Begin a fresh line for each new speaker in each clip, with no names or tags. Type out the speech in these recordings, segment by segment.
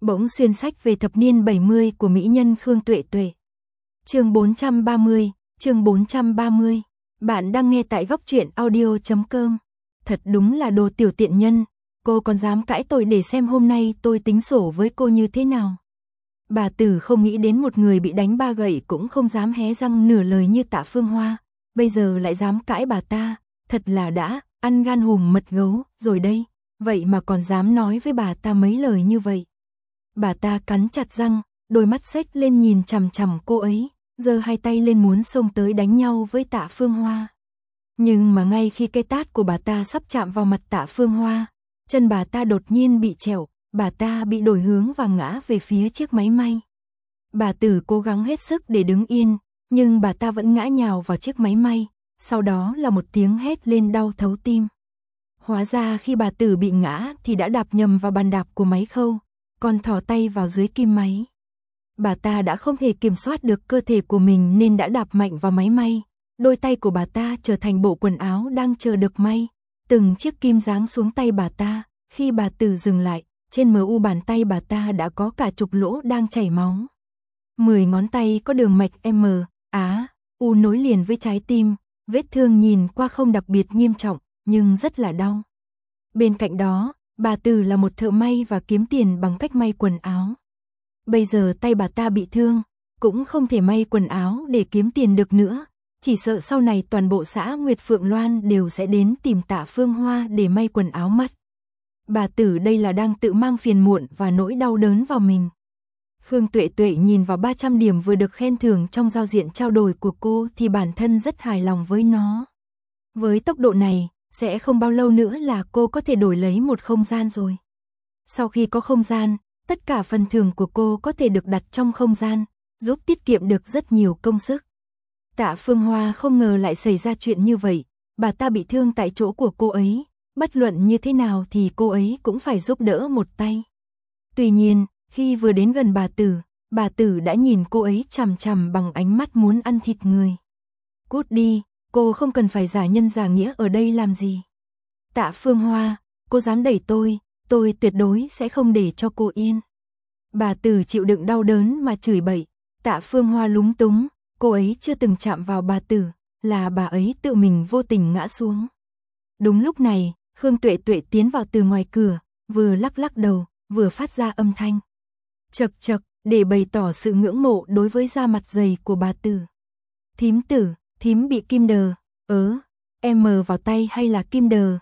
Bỗng xuyên sách về thập niên 70 của mỹ nhân Khương Tuệ Tuệ. Chương 430. Bạn đang nghe tại góc truyện audio.com. Thật đúng là đồ tiểu tiện nhân, cô còn dám cãi tôi để xem hôm nay tôi tính sổ với cô như thế nào. Bà Tử không nghĩ đến một người bị đánh 3 gậy cũng không dám hé răng nửa lời như Tạ Phương Hoa, bây giờ lại dám cãi bà ta, thật là đã ăn gan hùm mật gấu rồi đây, vậy mà còn dám nói với bà ta mấy lời như vậy. Bà ta cắn chặt răng, đôi mắt xếch lên nhìn chằm chằm cô ấy, giơ hai tay lên muốn xông tới đánh nhau với Tạ Phương Hoa. Nhưng mà ngay khi cái tát của bà ta sắp chạm vào mặt Tạ Phương Hoa, chân bà ta đột nhiên bị trẹo, bà ta bị đổi hướng và ngã về phía chiếc máy may. Bà Tử cố gắng hết sức để đứng yên, nhưng bà ta vẫn ngã nhào vào chiếc máy may, sau đó là một tiếng hét lên đau thấu tim. Hóa ra khi bà Tử bị ngã thì đã đạp nhầm vào bàn đạp của máy khâu, còn thò tay vào dưới kim máy. Bà ta đã không thể kiểm soát được cơ thể của mình nên đã đạp mạnh vào máy may. Đôi tay của bà ta trở thành bộ quần áo đang chờ được may. Từng chiếc kim giáng xuống tay bà ta. Khi bà Tử dừng lại, trên mu bàn tay bà ta đã có cả chục lỗ đang chảy máu. 10 ngón tay có đường mạch M, Á, U nối liền với trái tim. Vết thương nhìn qua không đặc biệt nghiêm trọng, nhưng rất là đau. Bên cạnh đó, bà Tử là một thợ may và kiếm tiền bằng cách may quần áo. Bây giờ tay bà ta bị thương, cũng không thể may quần áo để kiếm tiền được nữa. Chỉ sợ sau này toàn bộ xã Nguyệt Phượng Loan đều sẽ đến tìm Tạ Phương Hoa để may quần áo mất. Bà Tử đây là đang tự mang phiền muộn và nỗi đau đớn vào mình. Khương Tuệ Tuệ nhìn vào 300 điểm vừa được khen thưởng trong giao diện trao đổi của cô thì bản thân rất hài lòng với nó. Với tốc độ này, sẽ không bao lâu nữa là cô có thể đổi lấy một không gian rồi. Sau khi có không gian, tất cả phần thưởng của cô có thể được đặt trong không gian, giúp tiết kiệm được rất nhiều công sức. Tạ Phương Hoa không ngờ lại xảy ra chuyện như vậy, bà ta bị thương tại chỗ của cô ấy, bất luận như thế nào thì cô ấy cũng phải giúp đỡ một tay. Tuy nhiên, khi vừa đến gần bà Tử đã nhìn cô ấy chằm chằm bằng ánh mắt muốn ăn thịt người. Cút đi, cô không cần phải giả nhân giả nghĩa ở đây làm gì. Tạ Phương Hoa, cô dám đẩy tôi tuyệt đối sẽ không để cho cô yên. Bà Tử chịu đựng đau đớn mà chửi bậy. Tạ Phương Hoa lúng túng, cô ấy chưa từng chạm vào bà Tử, là bà ấy tự mình vô tình ngã xuống. Đúng lúc này, Khương Tuệ Tuệ tiến vào từ ngoài cửa, vừa lắc lắc đầu, vừa phát ra âm thanh chậc chậc để bày tỏ sự ngưỡng mộ đối với da mặt dày của bà Tử. Thím Tử, thím bị kim đờ, em vào tay hay là kim đờ,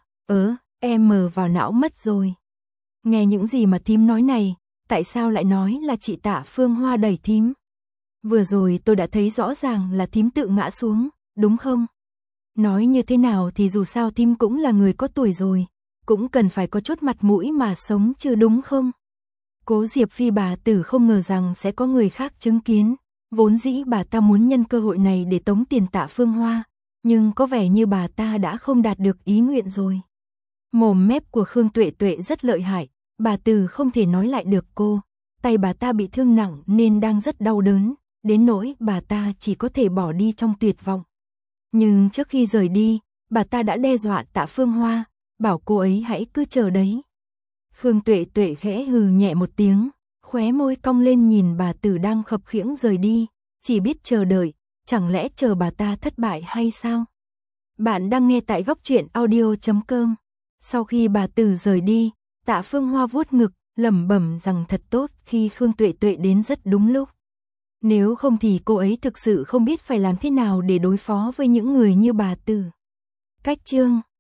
em vào não mất rồi. Nghe những gì mà thím nói này, tại sao lại nói là chị Tạ Phương Hoa đẩy thím? Vừa rồi tôi đã thấy rõ ràng là thím tự ngã xuống, đúng không? Nói như thế nào thì dù sao thím cũng là người có tuổi rồi, cũng cần phải có chút mặt mũi mà sống chứ đúng không? Cố Diệp Phi bà Tử không ngờ rằng sẽ có người khác chứng kiến, vốn dĩ bà ta muốn nhân cơ hội này để tống tiền Tạ Phương Hoa, nhưng có vẻ như bà ta đã không đạt được ý nguyện rồi. Mồm mép của Khương Tuệ Tuệ rất lợi hại, bà Tử không thể nói lại được cô, tay bà ta bị thương nặng nên đang rất đau đớn, đến nỗi bà ta chỉ có thể bỏ đi trong tuyệt vọng. Nhưng trước khi rời đi, bà ta đã đe dọa Tạ Phương Hoa, bảo cô ấy hãy cứ chờ đấy. Khương Tuệ Tuệ khẽ hừ nhẹ một tiếng, khóe môi cong lên nhìn bà Tử đang khập khiễng rời đi, chỉ biết chờ đợi, chẳng lẽ chờ bà ta thất bại hay sao? Bạn đang nghe tại góc truyện audio.com. Sau khi bà Tử rời đi, Tạ Phương Hoa vuốt ngực, lẩm bẩm rằng thật tốt khi Khương Tuệ Tuệ đến rất đúng lúc. Nếu không thì cô ấy thực sự không biết phải làm thế nào để đối phó với những người như bà Tử. Cách chương